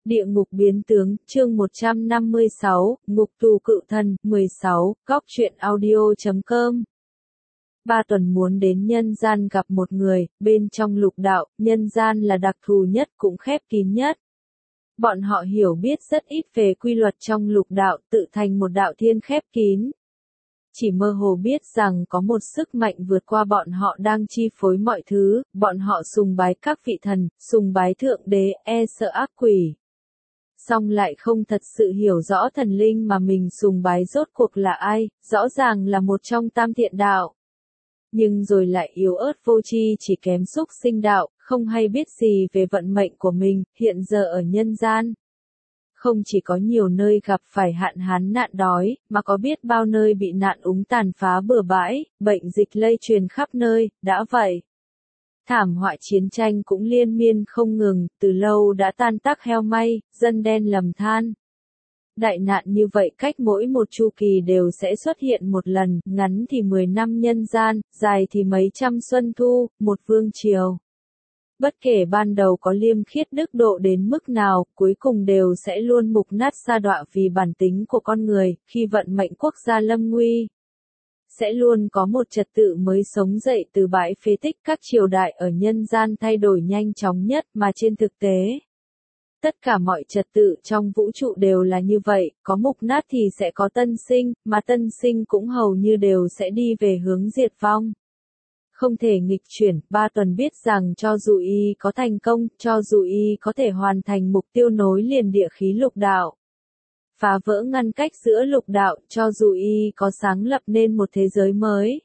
Địa ngục biến tướng, chương 156, ngục tù cự thần, 16, góc truyện audio.com. Ba Tuần muốn đến nhân gian gặp một người, bên trong lục đạo, nhân gian là đặc thù nhất cũng khép kín nhất. Bọn họ hiểu biết rất ít về quy luật trong lục đạo, tự thành một đạo thiên khép kín. Chỉ mơ hồ biết rằng có một sức mạnh vượt qua bọn họ đang chi phối mọi thứ, bọn họ sùng bái các vị thần, sùng bái thượng đế, sợ ác quỷ. Song lại không thật sự hiểu rõ thần linh mà mình sùng bái rốt cuộc là ai, rõ ràng là một trong tam thiện đạo. Nhưng rồi lại yếu ớt vô tri chỉ kém súc sinh đạo, không hay biết gì về vận mệnh của mình, hiện giờ ở nhân gian. Không chỉ có nhiều nơi gặp phải hạn hán nạn đói, mà có biết bao nơi bị nạn úng tàn phá bừa bãi, bệnh dịch lây truyền khắp nơi, đã vậy. Thảm họa chiến tranh cũng liên miên không ngừng, từ lâu đã tan tác heo may, dân đen lầm than. Đại nạn như vậy cách mỗi một chu kỳ đều sẽ xuất hiện một lần, ngắn thì 10 năm nhân gian, dài thì mấy trăm xuân thu, một vương triều. Bất kể ban đầu có liêm khiết đức độ đến mức nào, cuối cùng đều sẽ luôn mục nát sa đọa vì bản tính của con người, khi vận mệnh quốc gia lâm nguy. Sẽ luôn có một trật tự mới sống dậy từ bãi phế tích các triều đại ở nhân gian thay đổi nhanh chóng nhất mà trên thực tế. Tất cả mọi trật tự trong vũ trụ đều là như vậy, có mục nát thì sẽ có tân sinh, mà tân sinh cũng hầu như đều sẽ đi về hướng diệt vong. Không thể nghịch chuyển, Ba Tuần biết rằng cho dù y có thành công, cho dù y có thể hoàn thành mục tiêu nối liền địa khí lục đạo, phá vỡ ngăn cách giữa lục đạo, cho dù y có sáng lập nên một thế giới mới.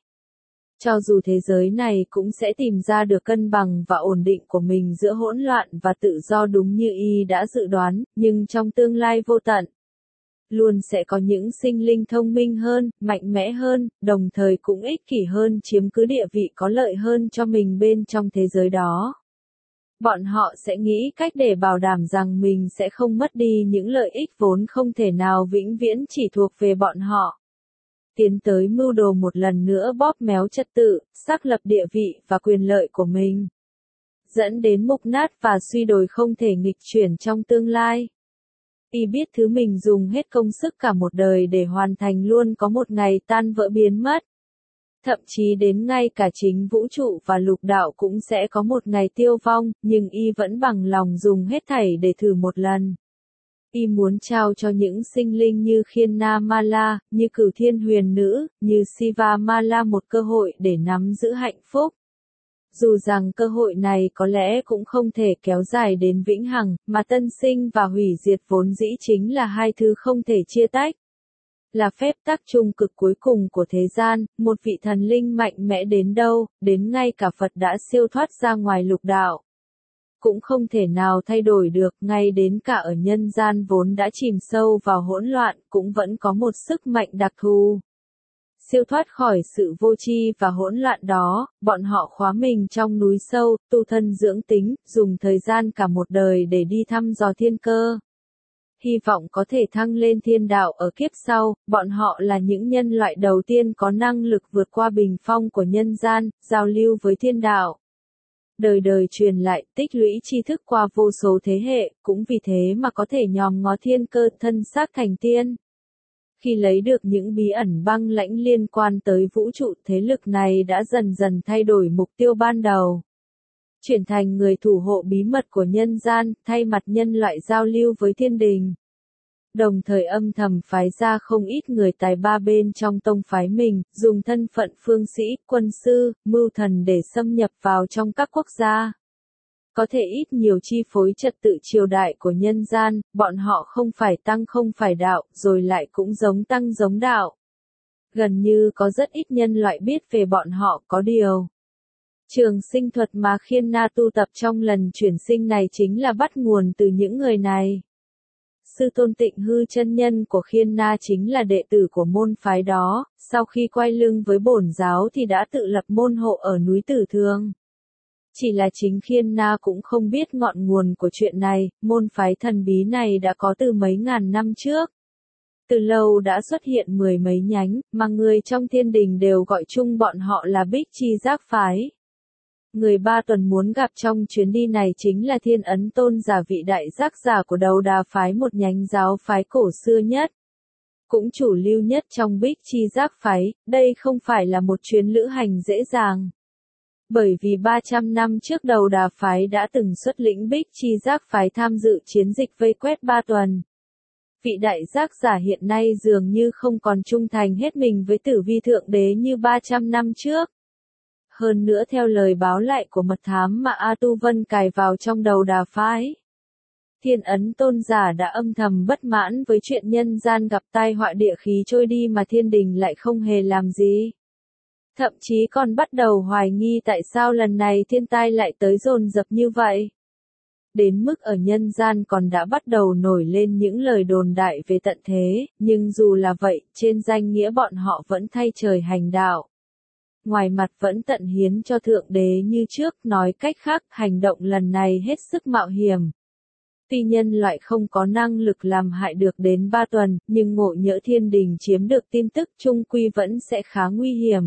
Cho dù thế giới này cũng sẽ tìm ra được cân bằng và ổn định của mình giữa hỗn loạn và tự do đúng như y đã dự đoán, nhưng trong tương lai vô tận, luôn sẽ có những sinh linh thông minh hơn, mạnh mẽ hơn, đồng thời cũng ích kỷ hơn chiếm cứ địa vị có lợi hơn cho mình bên trong thế giới đó. Bọn họ sẽ nghĩ cách để bảo đảm rằng mình sẽ không mất đi những lợi ích vốn không thể nào vĩnh viễn chỉ thuộc về bọn họ. Tiến tới mưu đồ một lần nữa bóp méo trật tự, xác lập địa vị và quyền lợi của mình. Dẫn đến mục nát và suy đồi không thể nghịch chuyển trong tương lai. Y biết thứ mình dùng hết công sức cả một đời để hoàn thành luôn có một ngày tan vỡ biến mất. Thậm chí đến ngay cả chính vũ trụ và lục đạo cũng sẽ có một ngày tiêu vong, nhưng y vẫn bằng lòng dùng hết thảy để thử một lần. Y muốn trao cho những sinh linh như Khiên Na Ma La, như Cửu Thiên Huyền Nữ, như Siva Ma La một cơ hội để nắm giữ hạnh phúc. Dù rằng cơ hội này có lẽ cũng không thể kéo dài đến vĩnh hằng, mà tân sinh và hủy diệt vốn dĩ chính là hai thứ không thể chia tách. Là phép tắc chung cực cuối cùng của thế gian, một vị thần linh mạnh mẽ đến đâu, đến ngay cả Phật đã siêu thoát ra ngoài lục đạo. Cũng không thể nào thay đổi được, ngay đến cả ở nhân gian vốn đã chìm sâu vào hỗn loạn, cũng vẫn có một sức mạnh đặc thù. Siêu thoát khỏi sự vô tri và hỗn loạn đó, bọn họ khóa mình trong núi sâu, tu thân dưỡng tính, dùng thời gian cả một đời để đi thăm dò thiên cơ. Hy vọng có thể thăng lên thiên đạo ở kiếp sau, bọn họ là những nhân loại đầu tiên có năng lực vượt qua bình phong của nhân gian, giao lưu với thiên đạo. Đời đời truyền lại, tích lũy tri thức qua vô số thế hệ, cũng vì thế mà có thể nhòm ngó thiên cơ thân xác thành tiên. Khi lấy được những bí ẩn băng lãnh liên quan tới vũ trụ, thế lực này đã dần dần thay đổi mục tiêu ban đầu. Chuyển thành người thủ hộ bí mật của nhân gian, thay mặt nhân loại giao lưu với thiên đình. Đồng thời âm thầm phái ra không ít người tài ba bên trong tông phái mình, dùng thân phận phương sĩ, quân sư, mưu thần để xâm nhập vào trong các quốc gia. Có thể ít nhiều chi phối trật tự triều đại của nhân gian, bọn họ không phải tăng không phải đạo, rồi lại cũng giống tăng giống đạo. Gần như có rất ít nhân loại biết về bọn họ, có điều. Trường sinh thuật mà Khiên Na tu tập trong lần chuyển sinh này chính là bắt nguồn từ những người này. Sư tôn Tịnh Hư chân nhân của Khiên Na chính là đệ tử của môn phái đó, sau khi quay lưng với bổn giáo thì đã tự lập môn hộ ở núi Tử Thương. Chỉ là chính Khiên Na cũng không biết ngọn nguồn của chuyện này, môn phái thần bí này đã có từ mấy ngàn năm trước. Từ lâu đã xuất hiện mười mấy nhánh, mà người trong thiên đình đều gọi chung bọn họ là Bích Chi Giác phái. Người Ba Tuần muốn gặp trong chuyến đi này chính là Thiên Ấn Tôn giả, vị đại giác giả của Đầu Đà phái, một nhánh giáo phái cổ xưa nhất, cũng chủ lưu nhất trong Bích Chi Giác phái. Đây không phải là một chuyến lữ hành dễ dàng. Bởi vì 300 năm trước Đầu Đà phái đã từng xuất lĩnh Bích Chi Giác phái tham dự chiến dịch vây quét Ba Tuần. Vị đại giác giả hiện nay dường như không còn trung thành hết mình với Tử Vi Thượng Đế như 300 năm trước. Hơn nữa, theo lời báo lại của mật thám mà A Tu Vân cài vào trong Đầu Đà phái, Thiên Ấn Tôn giả đã âm thầm bất mãn với chuyện nhân gian gặp tai họa địa khí trôi đi mà thiên đình lại không hề làm gì. Thậm chí còn bắt đầu hoài nghi tại sao lần này thiên tai lại tới dồn dập như vậy. Đến mức ở nhân gian còn đã bắt đầu nổi lên những lời đồn đại về tận thế, nhưng dù là vậy, trên danh nghĩa bọn họ vẫn thay trời hành đạo. Ngoài mặt vẫn tận hiến cho Thượng Đế như trước, nói cách khác, hành động lần này hết sức mạo hiểm. Tuy nhân loại không có năng lực làm hại được đến Ba Tuần, nhưng ngộ nhỡ thiên đình chiếm được tin tức chung quy vẫn sẽ khá nguy hiểm.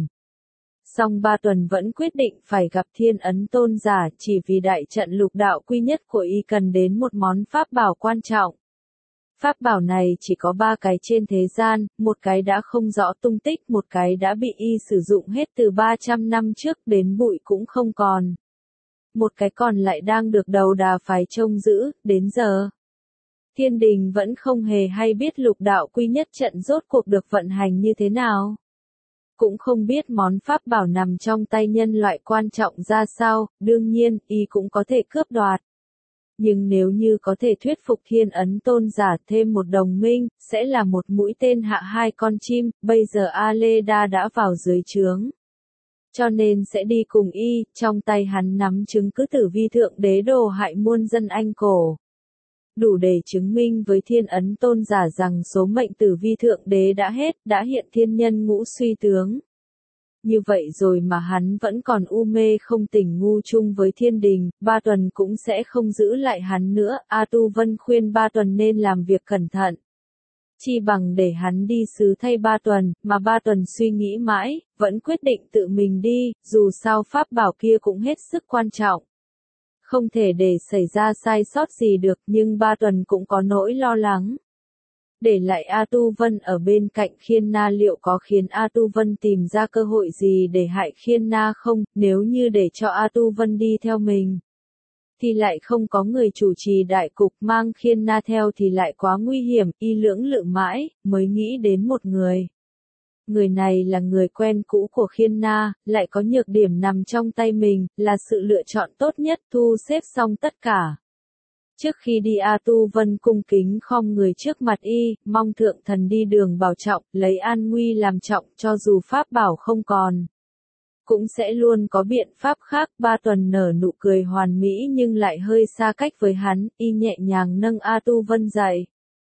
Song Ba Tuần vẫn quyết định phải gặp Thiên Ấn Tôn giả, chỉ vì đại trận lục đạo quy nhất của y cần đến một món pháp bảo quan trọng. Pháp bảo này chỉ có 3 cái trên thế gian, một cái đã không rõ tung tích, một cái đã bị y sử dụng hết từ 300 năm trước đến bụi cũng không còn. Một cái còn lại đang được Đầu Đà phái trông giữ, đến giờ. Thiên đình vẫn không hề hay biết lục đạo quy nhất trận rốt cuộc được vận hành như thế nào. Cũng không biết món pháp bảo nằm trong tay nhân loại quan trọng ra sao, đương nhiên, y cũng có thể cướp đoạt. Nhưng nếu như có thể thuyết phục Thiên Ấn Tôn giả thêm một đồng minh, sẽ là một mũi tên hạ 2 con chim. Bây giờ Aleda đã vào dưới trướng, cho nên sẽ đi cùng y, trong tay hắn nắm chứng cứ Tử Vi Thượng Đế đồ hại muôn dân Anh cổ. Đủ để chứng minh với Thiên Ấn Tôn giả rằng số mệnh Tử Vi Thượng Đế đã hết, đã hiện thiên nhân ngũ suy tướng. Như vậy rồi mà hắn vẫn còn u mê không tỉnh, ngu chung với thiên đình, Ba Tuần cũng sẽ không giữ lại hắn nữa. A Tu Vân khuyên Ba Tuần nên làm việc cẩn thận. Chi bằng để hắn đi sứ thay Ba Tuần, mà Ba Tuần suy nghĩ mãi, vẫn quyết định tự mình đi, dù sao pháp bảo kia cũng hết sức quan trọng. Không thể để xảy ra sai sót gì được, nhưng Ba Tuần cũng có nỗi lo lắng. Để lại A Tu Vân ở bên cạnh Khiên Na liệu có khiến A Tu Vân tìm ra cơ hội gì để hại Khiên Na không? Nếu như để cho A Tu Vân đi theo mình, thì lại không có người chủ trì đại cục, mang Khiên Na theo thì lại quá nguy hiểm. Y lưỡng lự mãi, mới nghĩ đến một người. Người này là người quen cũ của Khiên Na, lại có nhược điểm nằm trong tay mình, là sự lựa chọn tốt nhất. Thu xếp xong tất cả, trước khi đi A Tu Vân cung kính khom người trước mặt y, mong thượng thần đi đường bảo trọng, lấy an nguy làm trọng, cho dù pháp bảo không còn, cũng sẽ luôn có biện pháp khác. Ba Tuần nở nụ cười hoàn mỹ nhưng lại hơi xa cách với hắn, y nhẹ nhàng nâng A Tu Vân dậy,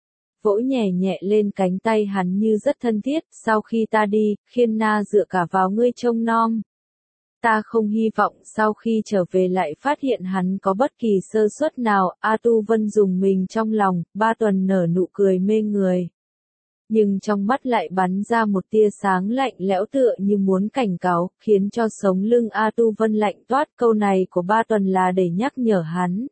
vỗ nhẹ nhẹ lên cánh tay hắn như rất thân thiết. Sau khi ta đi, Khiên Na dựa cả vào ngươi trông nom. Ta không hy vọng sau khi trở về lại phát hiện hắn có bất kỳ sơ suất nào. A Tu Vân dùng mình trong lòng. Ba Tuần nở nụ cười mê người, nhưng trong mắt lại bắn ra một tia sáng lạnh lẽo tựa như muốn cảnh cáo, khiến cho sống lưng A Tu Vân lạnh toát. Câu này của Ba Tuần là để nhắc nhở hắn.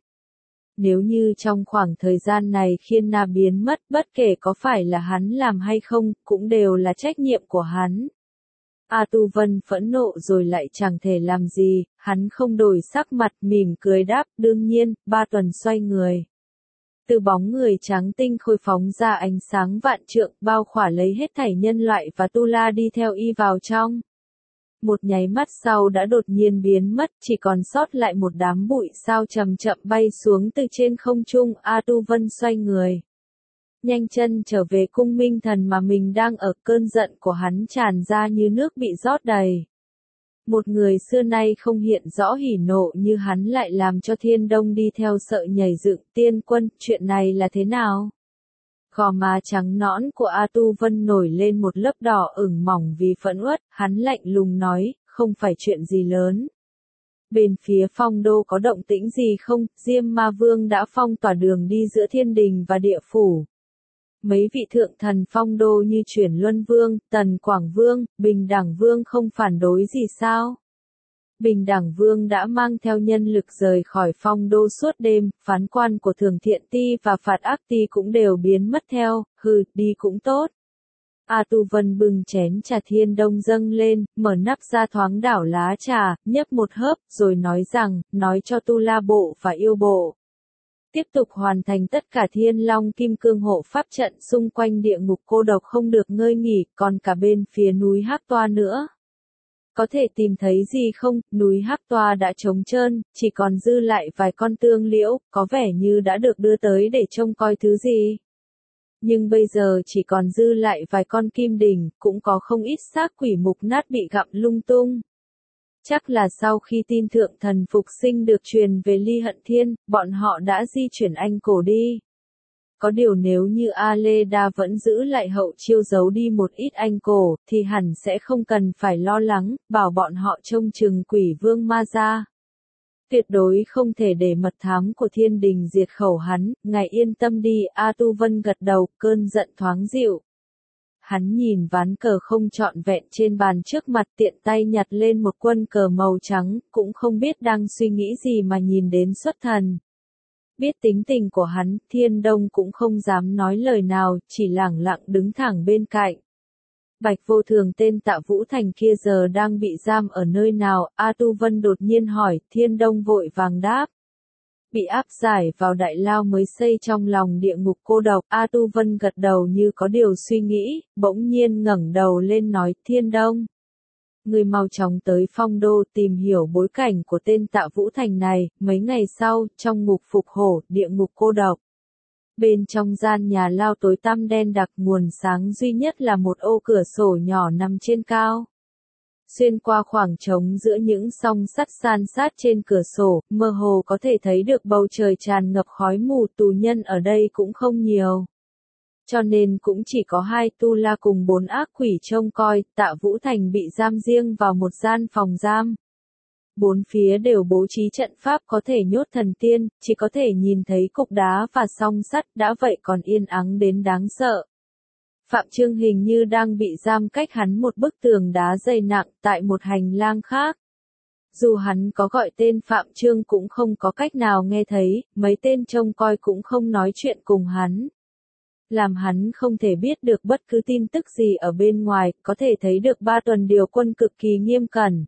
Nếu như trong khoảng thời gian này Khiên Na biến mất, bất kể có phải là hắn làm hay không, cũng đều là trách nhiệm của hắn. A Tu Vân phẫn nộ rồi lại chẳng thể làm gì, hắn không đổi sắc mặt, mỉm cười đáp, đương nhiên. Ba Tuần xoay người. Từ bóng người trắng tinh khôi phóng ra ánh sáng vạn trượng, bao khỏa lấy hết thảy nhân loại và Tu La đi theo y vào trong. Một nháy mắt sau đã đột nhiên biến mất, chỉ còn sót lại một đám bụi sao chậm chậm bay xuống từ trên không trung. A Tu Vân xoay người, nhanh chân trở về cung Minh Thần mà mình đang ở. Cơn giận của hắn tràn ra như nước bị rót đầy. Một người xưa nay không hiện rõ hỉ nộ như hắn lại làm cho Thiên Đông đi theo sợ nhảy dựng. Tiên quân, chuyện này là thế nào? Gò má trắng nõn của A Tu Vân nổi lên một lớp đỏ ửng mỏng vì phẫn uất, hắn lạnh lùng nói, không phải chuyện gì lớn. Bên phía Phong Đô có động tĩnh gì không? Diêm Ma Vương đã phong tỏa đường đi giữa thiên đình và địa phủ. Mấy vị thượng thần Phong Đô như Chuyển Luân Vương, Tần Quảng Vương, Bình Đẳng Vương không phản đối gì sao? Bình Đẳng Vương đã mang theo nhân lực rời khỏi Phong Đô suốt đêm, phán quan của Thường Thiện Ti và Phạt Ác Ti cũng đều biến mất theo, đi cũng tốt. A Tu Vân bưng chén trà Thiên Đông dâng lên, mở nắp ra thoáng đảo lá trà, nhấp một hớp, rồi nói rằng, nói cho Tu La Bộ và Yêu Bộ. Tiếp tục hoàn thành tất cả Thiên Long Kim Cương hộ pháp trận xung quanh địa ngục cô độc không được ngơi nghỉ, còn cả bên phía núi Hắc Toa nữa. Có thể tìm thấy gì không, núi Hắc Toa đã trống trơn, chỉ còn dư lại vài con tương liễu, có vẻ như đã được đưa tới để trông coi thứ gì. Nhưng bây giờ chỉ còn dư lại vài con kim đỉnh, cũng có không ít xác quỷ mục nát bị gặm lung tung. Chắc là sau khi tin thượng thần phục sinh được truyền về Ly Hận Thiên, bọn họ đã di chuyển Anh Cổ đi. Có điều nếu như Aleda vẫn giữ lại hậu chiêu giấu đi một ít Anh Cổ, thì hẳn sẽ không cần phải lo lắng, bảo bọn họ trông chừng quỷ vương ma ra. Tuyệt đối không thể để mật thám của thiên đình diệt khẩu hắn, ngài yên tâm đi, A Tu Vân gật đầu, cơn giận thoáng dịu. Hắn nhìn ván cờ không trọn vẹn trên bàn trước mặt tiện tay nhặt lên một quân cờ màu trắng, cũng không biết đang suy nghĩ gì mà nhìn đến xuất thần. Biết tính tình của hắn, Thiên Đông cũng không dám nói lời nào, chỉ lẳng lặng đứng thẳng bên cạnh. Bạch Vô Thường tên Tạ Vũ Thành kia giờ đang bị giam ở nơi nào, A Tu Vân đột nhiên hỏi, Thiên Đông vội vàng đáp. Bị áp giải vào đại lao mới xây trong lòng địa ngục cô độc, A Tu Vân gật đầu như có điều suy nghĩ, bỗng nhiên ngẩng đầu lên nói, Thiên Đông. Người mau chóng tới Phong Đô tìm hiểu bối cảnh của tên Tạ Vũ Thành này, mấy ngày sau, trong ngục phục hổ, địa ngục cô độc. Bên trong gian nhà lao tối tăm đen đặc nguồn sáng duy nhất là một ô cửa sổ nhỏ nằm trên cao. Xuyên qua khoảng trống giữa những song sắt san sát trên cửa sổ, mơ hồ có thể thấy được bầu trời tràn ngập khói mù, tù nhân ở đây cũng không nhiều. Cho nên cũng chỉ có 2 tu la cùng 4 ác quỷ trông coi, Tạ Vũ Thành bị giam riêng vào một gian phòng giam. 4 phía đều bố trí trận pháp có thể nhốt thần tiên, chỉ có thể nhìn thấy cục đá và song sắt, đã vậy còn yên ắng đến đáng sợ. Phạm Trương hình như đang bị giam cách hắn một bức tường đá dày nặng tại một hành lang khác. Dù hắn có gọi tên Phạm Trương cũng không có cách nào nghe thấy, mấy tên trông coi cũng không nói chuyện cùng hắn. Làm hắn không thể biết được bất cứ tin tức gì ở bên ngoài, có thể thấy được 3 tuần điều quân cực kỳ nghiêm cẩn.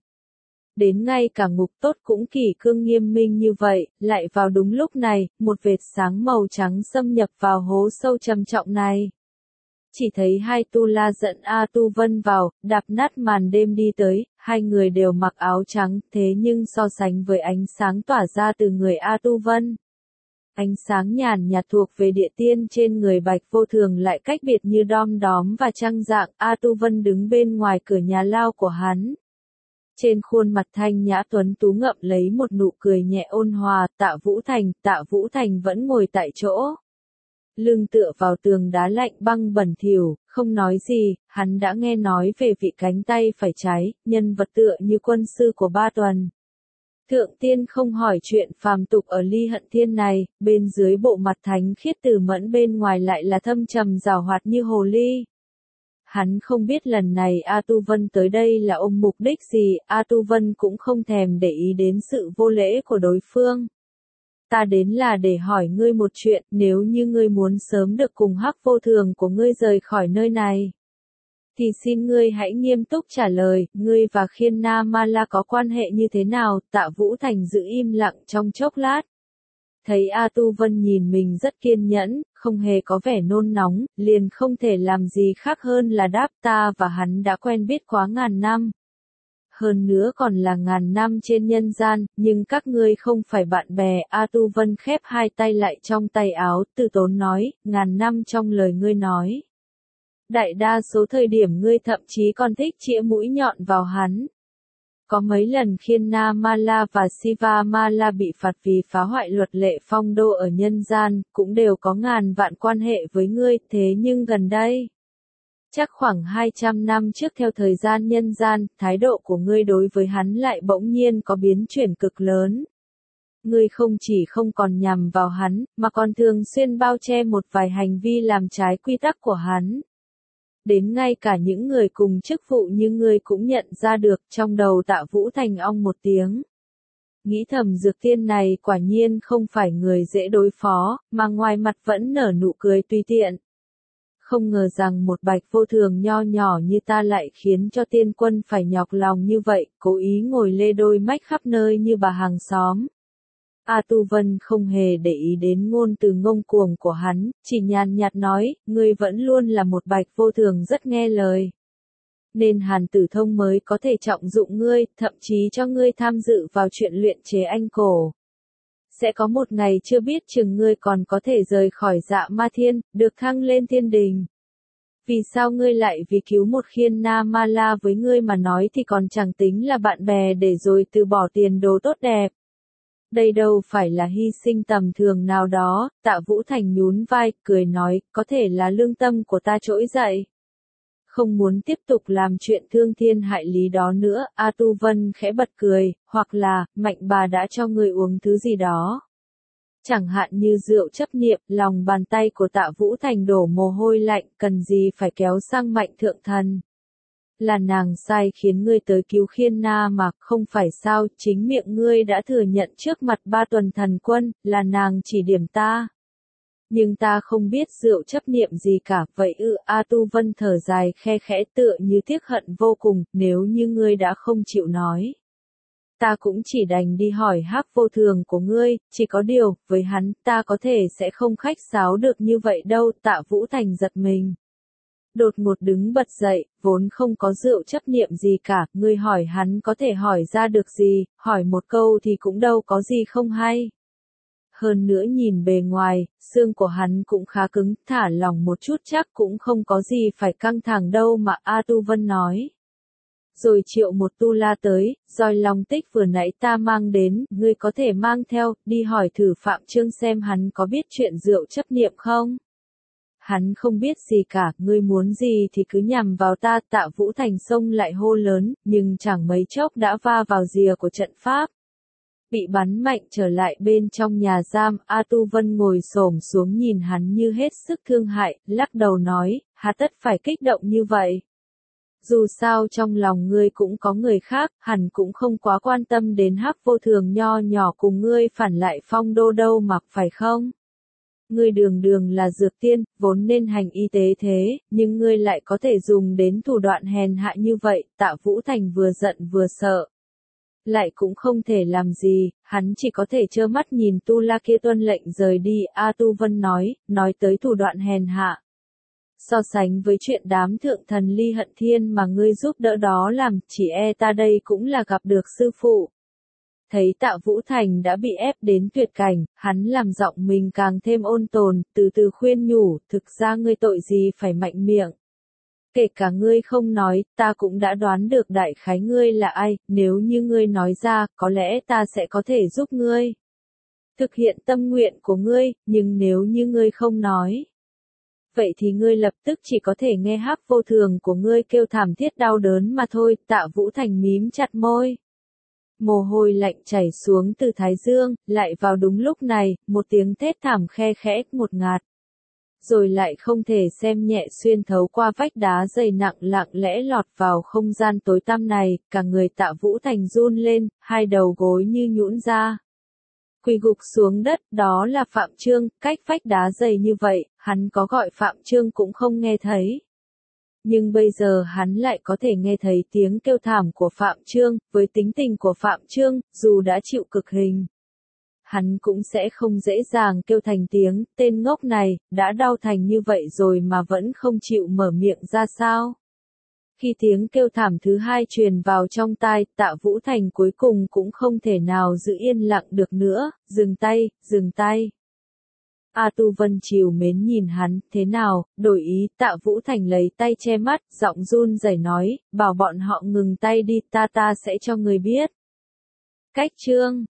Đến ngay cả ngục tốt cũng kỷ cương nghiêm minh như vậy, lại vào đúng lúc này, một vệt sáng màu trắng xâm nhập vào hố sâu trầm trọng này. Chỉ thấy 2 tu la dẫn A Tu Vân vào, đạp nát màn đêm đi tới, 2 người đều mặc áo trắng, thế nhưng so sánh với ánh sáng tỏa ra từ người A Tu Vân. Ánh sáng nhàn nhạt thuộc về địa tiên trên người Bạch Vô Thường lại cách biệt như đom đóm và trăng dạng, A Tu Vân đứng bên ngoài cửa nhà lao của hắn. Trên khuôn mặt thanh nhã tuấn tú ngậm lấy một nụ cười nhẹ ôn hòa, Tạ Vũ Thành vẫn ngồi tại chỗ. Lưng tựa vào tường đá lạnh băng bẩn thỉu, không nói gì, hắn đã nghe nói về vị cánh tay phải trái, nhân vật tựa như quân sư của 3 tuần. Thượng tiên không hỏi chuyện phàm tục ở Ly Hận Thiên này, bên dưới bộ mặt thánh khiết từ mẫn bên ngoài lại là thâm trầm giàu hoạt như hồ ly. Hắn không biết lần này A Tu Vân tới đây là ôm mục đích gì, A Tu Vân cũng không thèm để ý đến sự vô lễ của đối phương. Ta đến là để hỏi ngươi một chuyện, nếu như ngươi muốn sớm được cùng Hắc Vô Thường của ngươi rời khỏi nơi này, thì xin ngươi hãy nghiêm túc trả lời, ngươi và Khiên Na Ma La có quan hệ như thế nào? Tạ Vũ Thành giữ im lặng trong chốc lát. Thấy A Tu Vân nhìn mình rất kiên nhẫn, không hề có vẻ nôn nóng, liền không thể làm gì khác hơn là đáp, ta và hắn đã quen biết quá ngàn năm. Hơn nữa còn là ngàn năm trên nhân gian, nhưng các ngươi không phải bạn bè. A Tu Vân khép 2 tay lại trong tay áo, từ tốn nói, ngàn năm trong lời ngươi nói. Đại đa số thời điểm ngươi thậm chí còn thích chĩa mũi nhọn vào hắn. Có mấy lần Khiên Na Ma La và Siva Ma La bị phạt vì phá hoại luật lệ Phong Đô ở nhân gian, cũng đều có ngàn vạn quan hệ với ngươi, thế nhưng gần đây, chắc khoảng 200 năm trước theo thời gian nhân gian, thái độ của ngươi đối với hắn lại bỗng nhiên có biến chuyển cực lớn. Ngươi không chỉ không còn nhằm vào hắn, mà còn thường xuyên bao che một vài hành vi làm trái quy tắc của hắn. Đến ngay cả những người cùng chức vụ như ngươi cũng nhận ra được, trong đầu Tạ Vũ Thành ong một tiếng. Nghĩ thầm Dược Tiên này quả nhiên không phải người dễ đối phó, mà ngoài mặt vẫn nở nụ cười tùy tiện. Không ngờ rằng một bạch vô thường nho nhỏ như ta lại khiến cho tiên quân phải nhọc lòng như vậy, cố ý ngồi lê đôi mách khắp nơi như bà hàng xóm. A Tu Vân không hề để ý đến ngôn từ ngông cuồng của hắn, chỉ nhàn nhạt nói, ngươi vẫn luôn là một bạch vô thường rất nghe lời. Nên Hàn Tử Thông mới có thể trọng dụng ngươi, thậm chí cho ngươi tham dự vào chuyện luyện chế anh cổ. Sẽ có một ngày chưa biết chừng ngươi còn có thể rời khỏi Dạ Ma Thiên, được thăng lên thiên đình. Vì sao ngươi lại vì cứu một Khiên Na Ma La với ngươi mà nói thì còn chẳng tính là bạn bè để rồi từ bỏ tiền đồ tốt đẹp. Đây đâu phải là hy sinh tầm thường nào đó, Tạ Vũ Thành nhún vai, cười nói, có thể là lương tâm của ta trỗi dậy. Không muốn tiếp tục làm chuyện thương thiên hại lý đó nữa, A Tu Vân khẽ bật cười, hoặc là, Mạnh bà đã cho người uống thứ gì đó. Chẳng hạn như rượu chấp niệm, lòng bàn tay của Tạ Vũ Thành đổ mồ hôi lạnh, cần gì phải kéo sang Mạnh thượng thần. Là nàng sai khiến ngươi tới cứu Khiên Na mà, không phải sao, chính miệng ngươi đã thừa nhận trước mặt Ba Tuần Thần Quân, là nàng chỉ điểm ta. Nhưng ta không biết rượu chấp niệm gì cả, vậy A Tu Vân thở dài khe khẽ tựa như tiếc hận vô cùng, nếu như ngươi đã không chịu nói. Ta cũng chỉ đành đi hỏi Hắc Vô Thường của ngươi, chỉ có điều, với hắn, ta có thể sẽ không khách sáo được như vậy đâu, Tạ Vũ Thành giật mình. Đột ngột đứng bật dậy, vốn không có rượu chấp niệm gì cả, ngươi hỏi hắn có thể hỏi ra được gì, hỏi một câu thì cũng đâu có gì không hay. Hơn nữa nhìn bề ngoài, xương của hắn cũng khá cứng, thả lỏng một chút chắc cũng không có gì phải căng thẳng đâu mà A Tu Vân nói. Rồi triệu một tu la tới, roi long tích vừa nãy ta mang đến, ngươi có thể mang theo, đi hỏi thử Phạm Trương xem hắn có biết chuyện rượu chấp niệm không? Hắn không biết gì cả, ngươi muốn gì thì cứ nhằm vào ta, Tạ Vũ Thành xông lại hô lớn, nhưng chẳng mấy chốc đã va vào rìa của trận pháp. Bị bắn mạnh trở lại bên trong nhà giam, A Tu Vân ngồi xổm xuống nhìn hắn như hết sức thương hại, lắc đầu nói, hà tất phải kích động như vậy. Dù sao trong lòng ngươi cũng có người khác, hẳn cũng không quá quan tâm đến Hắc Vô Thường nho nhỏ cùng ngươi phản lại Phong Đô đâu mà, phải không? Ngươi đường đường là dược tiên, vốn nên hành y tế thế, nhưng ngươi lại có thể dùng đến thủ đoạn hèn hạ như vậy, Tạ Vũ Thành vừa giận vừa sợ. Lại cũng không thể làm gì, hắn chỉ có thể trơ mắt nhìn Tu La kia tuân lệnh rời đi, A Tu Vân nói tới thủ đoạn hèn hạ. So sánh với chuyện đám thượng thần Ly Hận Thiên mà ngươi giúp đỡ đó làm, chỉ e ta đây cũng là gặp được sư phụ. Thấy Tạ Vũ Thành đã bị ép đến tuyệt cảnh, hắn làm giọng mình càng thêm ôn tồn, từ từ khuyên nhủ, thực ra ngươi tội gì phải mạnh miệng. Kể cả ngươi không nói, ta cũng đã đoán được đại khái ngươi là ai, nếu như ngươi nói ra, có lẽ ta sẽ có thể giúp ngươi thực hiện tâm nguyện của ngươi, nhưng nếu như ngươi không nói, vậy thì ngươi lập tức chỉ có thể nghe Hắc Vô Thường của ngươi kêu thảm thiết đau đớn mà thôi, Tạ Vũ Thành mím chặt môi. Mồ hôi lạnh chảy xuống từ thái dương, lại vào đúng lúc này, một tiếng thét thảm khe khẽ, ngột ngạt. Rồi lại không thể xem nhẹ xuyên thấu qua vách đá dày nặng lặng lẽ lọt vào không gian tối tăm này, cả người Tạ Vũ Thành run lên, hai đầu gối như nhũn ra. Quỳ gục xuống đất, đó là Phạm Trương, cách vách đá dày như vậy, hắn có gọi Phạm Trương cũng không nghe thấy. Nhưng bây giờ hắn lại có thể nghe thấy tiếng kêu thảm của Phạm Trương, với tính tình của Phạm Trương, dù đã chịu cực hình. Hắn cũng sẽ không dễ dàng kêu thành tiếng, tên ngốc này, đã đau thành như vậy rồi mà vẫn không chịu mở miệng ra sao. Khi tiếng kêu thảm thứ hai truyền vào trong tai, Tạ Vũ Thành cuối cùng cũng không thể nào giữ yên lặng được nữa, dừng tay. A Tu Vân chiều mến nhìn hắn, thế nào, đổi ý, Tạ Vũ Thành lấy tay che mắt, giọng run rẩy nói, bảo bọn họ ngừng tay đi, ta sẽ cho người biết. Cách chương